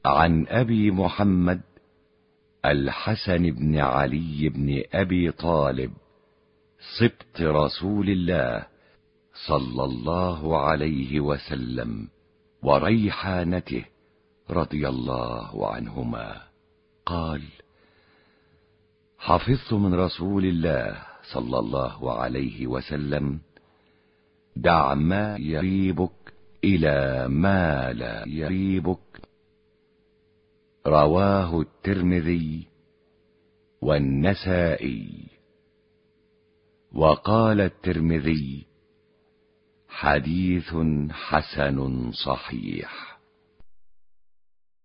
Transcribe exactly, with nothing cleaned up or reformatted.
عن أبي محمد الحسن بن علي بن أبي طالب سبط رسول الله صلى الله عليه وسلم وريحانته رضي الله عنهما قال: حفظت من رسول الله صلى الله عليه وسلم: دع ما يريبك إلى ما لا يريبك. رواه الترمذي والنسائي. وقال الترمذي: حديث حسن صحيح.